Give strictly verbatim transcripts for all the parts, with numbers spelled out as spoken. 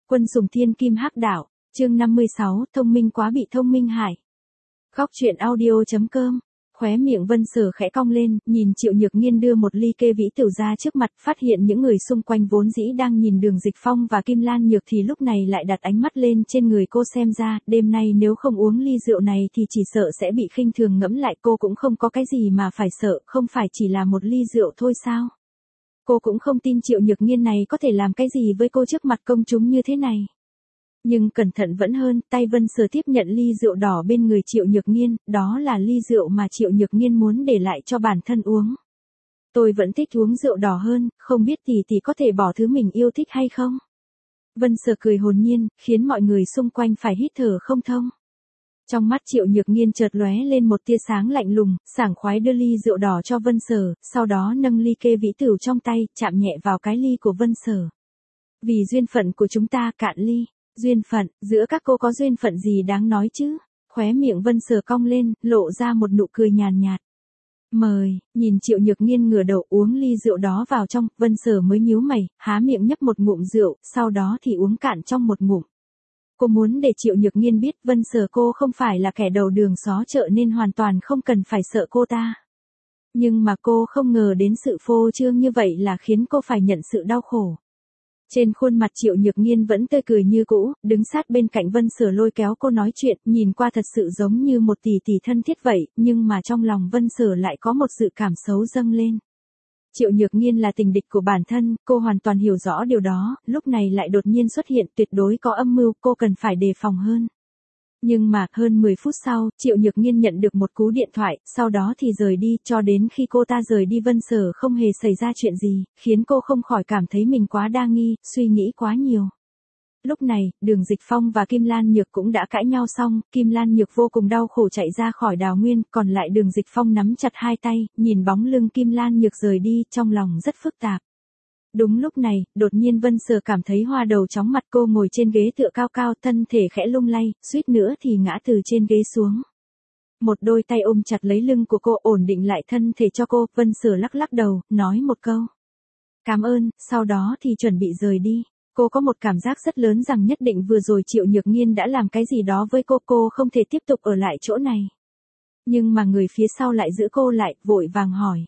Quân sùng thiên kim hắc đạo, chương năm mươi sáu, thông minh quá bị thông minh hại. Góc truyện audio chấm com. Khóe miệng Vân Sở khẽ cong lên, nhìn Triệu Nhược Nghiên đưa một ly kê vĩ tửu ra trước mặt, phát hiện những người xung quanh vốn dĩ đang nhìn Đường Dịch Phong và Kim Lan Nhược thì lúc này lại đặt ánh mắt lên trên người cô, xem ra, đêm nay nếu không uống ly rượu này thì chỉ sợ sẽ bị khinh thường. Ngẫm lại cô cũng không có cái gì mà phải sợ, không phải chỉ là một ly rượu thôi sao? Cô cũng không tin Triệu Nhược Nghiên này có thể làm cái gì với cô trước mặt công chúng như thế này. Nhưng cẩn thận vẫn hơn, tay Vân Sở tiếp nhận ly rượu đỏ bên người Triệu Nhược Nghiên, đó là ly rượu mà Triệu Nhược Nghiên muốn để lại cho bản thân uống. Tôi vẫn thích uống rượu đỏ hơn, không biết tỷ tỷ có thể bỏ thứ mình yêu thích hay không? Vân Sở cười hồn nhiên, khiến mọi người xung quanh phải hít thở không thông. Trong mắt Triệu Nhược Nghiên chợt lóe lên một tia sáng lạnh lùng, sảng khoái đưa ly rượu đỏ cho Vân Sở, sau đó nâng ly kê vĩ tửu trong tay, chạm nhẹ vào cái ly của Vân Sở. Vì duyên phận của chúng ta, cạn ly. Duyên phận, giữa các cô có duyên phận gì đáng nói chứ? Khóe miệng Vân Sở cong lên, lộ ra một nụ cười nhàn nhạt. Mời, nhìn Triệu Nhược Nghiên ngửa đầu uống ly rượu đó vào trong, Vân Sở mới nhíu mày, há miệng nhấp một ngụm rượu, sau đó thì uống cạn trong một ngụm. Cô muốn để Triệu Nhược Nghiên biết Vân Sở cô không phải là kẻ đầu đường xó chợ nên hoàn toàn không cần phải sợ cô ta. Nhưng mà cô không ngờ đến sự phô trương như vậy là khiến cô phải nhận sự đau khổ. Trên khuôn mặt Triệu Nhược Nghiên vẫn tươi cười như cũ, đứng sát bên cạnh Vân Sở lôi kéo cô nói chuyện, nhìn qua thật sự giống như một tỷ tỷ thân thiết vậy, nhưng mà trong lòng Vân Sở lại có một sự cảm xấu dâng lên. Triệu Nhược Nghiên là tình địch của bản thân, cô hoàn toàn hiểu rõ điều đó, lúc này lại đột nhiên xuất hiện, tuyệt đối có âm mưu, cô cần phải đề phòng hơn. Nhưng mà, hơn mười phút sau, Triệu Nhược Nghiên nhận được một cú điện thoại, sau đó thì rời đi, cho đến khi cô ta rời đi Vân Sở không hề xảy ra chuyện gì, khiến cô không khỏi cảm thấy mình quá đa nghi, suy nghĩ quá nhiều. Lúc này, Đường Dịch Phong và Kim Lan Nhược cũng đã cãi nhau xong, Kim Lan Nhược vô cùng đau khổ chạy ra khỏi Đào Nguyên, còn lại Đường Dịch Phong nắm chặt hai tay, nhìn bóng lưng Kim Lan Nhược rời đi, trong lòng rất phức tạp. Đúng lúc này, đột nhiên Vân Sở cảm thấy hoa đầu chóng mặt, cô ngồi trên ghế tựa cao cao, thân thể khẽ lung lay, suýt nữa thì ngã từ trên ghế xuống. Một đôi tay ôm chặt lấy lưng của cô, ổn định lại thân thể cho cô, Vân Sở lắc lắc đầu, nói một câu. Cảm ơn, sau đó thì chuẩn bị rời đi. Cô có một cảm giác rất lớn rằng nhất định vừa rồi Triệu Nhược Nghiên đã làm cái gì đó với cô, cô không thể tiếp tục ở lại chỗ này. Nhưng mà người phía sau lại giữ cô lại, vội vàng hỏi.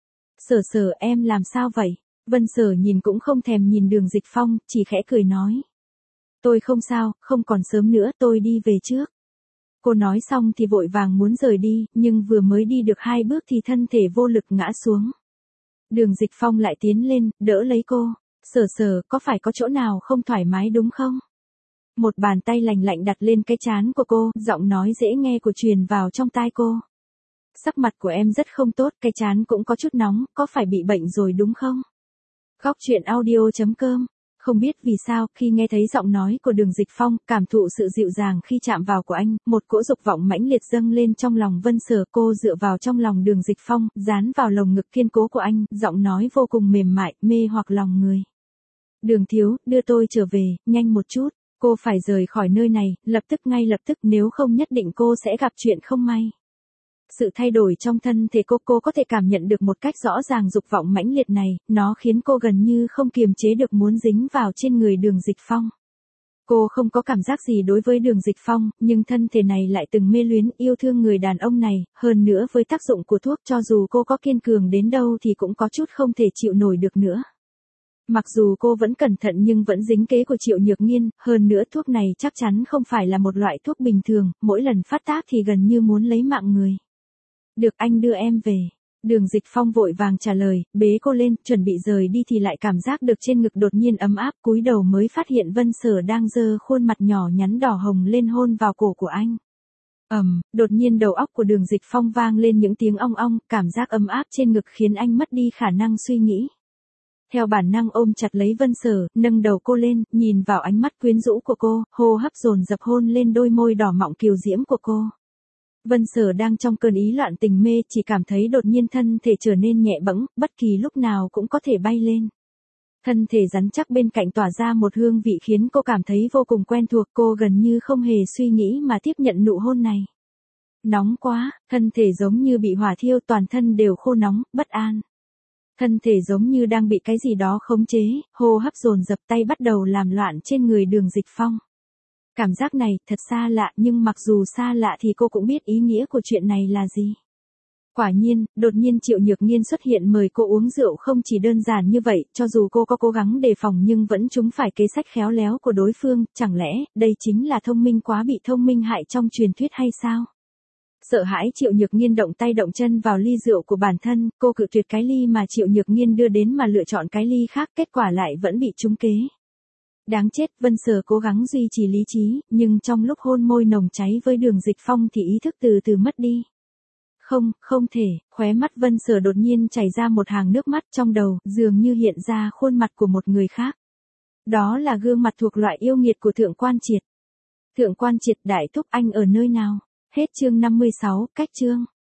Sở Sở, em làm sao vậy? Vân Sở nhìn cũng không thèm nhìn Đường Dịch Phong, chỉ khẽ cười nói. Tôi không sao, không còn sớm nữa, tôi đi về trước. Cô nói xong thì vội vàng muốn rời đi, nhưng vừa mới đi được hai bước thì thân thể vô lực ngã xuống. Đường Dịch Phong lại tiến lên, đỡ lấy cô. Sở Sở, có phải có chỗ nào không thoải mái đúng không? Một bàn tay lạnh lạnh đặt lên cái trán của cô, giọng nói dễ nghe của truyền vào trong tai cô. Sắc mặt của em rất không tốt, cái trán cũng có chút nóng, có phải bị bệnh rồi đúng không? Góc truyện audio chấm com. Không biết vì sao, khi nghe thấy giọng nói của Đường Dịch Phong, cảm thụ sự dịu dàng khi chạm vào của anh, một cỗ dục vọng mãnh liệt dâng lên trong lòng Vân Sở. Cô dựa vào trong lòng Đường Dịch Phong, dán vào lồng ngực kiên cố của anh, giọng nói vô cùng mềm mại, mê hoặc lòng người. Đường thiếu, đưa tôi trở về, nhanh một chút, cô phải rời khỏi nơi này, lập tức ngay lập tức, nếu không nhất định cô sẽ gặp chuyện không may. Sự thay đổi trong thân thể cô, cô có thể cảm nhận được một cách rõ ràng dục vọng mãnh liệt này, nó khiến cô gần như không kiềm chế được muốn dính vào trên người Đường Dịch Phong. Cô không có cảm giác gì đối với Đường Dịch Phong, nhưng thân thể này lại từng mê luyến yêu thương người đàn ông này, hơn nữa với tác dụng của thuốc cho dù cô có kiên cường đến đâu thì cũng có chút không thể chịu nổi được nữa. Mặc dù cô vẫn cẩn thận nhưng vẫn dính kế của Triệu Nhược Nghiên, hơn nữa thuốc này chắc chắn không phải là một loại thuốc bình thường, mỗi lần phát tác thì gần như muốn lấy mạng người. Được, anh đưa em về. Đường Dịch Phong vội vàng trả lời, bế cô lên, chuẩn bị rời đi thì lại cảm giác được trên ngực đột nhiên ấm áp, cúi đầu mới phát hiện Vân Sở đang giơ khuôn mặt nhỏ nhắn đỏ hồng lên hôn vào cổ của anh. Ầm, um, đột nhiên đầu óc của Đường Dịch Phong vang lên những tiếng ong ong, cảm giác ấm áp trên ngực khiến anh mất đi khả năng suy nghĩ. Theo bản năng ôm chặt lấy Vân Sở, nâng đầu cô lên, nhìn vào ánh mắt quyến rũ của cô, hô hấp dồn dập hôn lên đôi môi đỏ mọng kiều diễm của cô. Vân Sở đang trong cơn ý loạn tình mê, chỉ cảm thấy đột nhiên thân thể trở nên nhẹ bẫng, bất kỳ lúc nào cũng có thể bay lên. Thân thể rắn chắc bên cạnh tỏa ra một hương vị khiến cô cảm thấy vô cùng quen thuộc, cô gần như không hề suy nghĩ mà tiếp nhận nụ hôn này. Nóng quá, thân thể giống như bị hỏa thiêu, toàn thân đều khô nóng, bất an. Thân thể giống như đang bị cái gì đó khống chế, hô hấp dồn dập, tay bắt đầu làm loạn trên người Đường Dịch Phong. Cảm giác này thật xa lạ, nhưng mặc dù xa lạ thì cô cũng biết ý nghĩa của chuyện này là gì. Quả nhiên, đột nhiên Triệu Nhược Nghiên xuất hiện mời cô uống rượu không chỉ đơn giản như vậy, cho dù cô có cố gắng đề phòng nhưng vẫn trúng phải kế sách khéo léo của đối phương, chẳng lẽ, đây chính là thông minh quá bị thông minh hại trong truyền thuyết hay sao? Sợ hãi Triệu Nhược Nghiên động tay động chân vào ly rượu của bản thân, cô cự tuyệt cái ly mà Triệu Nhược Nghiên đưa đến mà lựa chọn cái ly khác, kết quả lại vẫn bị trúng kế. Đáng chết, Vân Sở cố gắng duy trì lý trí, nhưng trong lúc hôn môi nồng cháy với Đường Dịch Phong thì ý thức từ từ mất đi. Không, không thể, khóe mắt Vân Sở đột nhiên chảy ra một hàng nước mắt, trong đầu, dường như hiện ra khuôn mặt của một người khác. Đó là gương mặt thuộc loại yêu nghiệt của Thượng Quan Triệt. Thượng Quan Triệt, đại thúc, anh ở nơi nào? Hết chương năm mươi sáu, cách chương.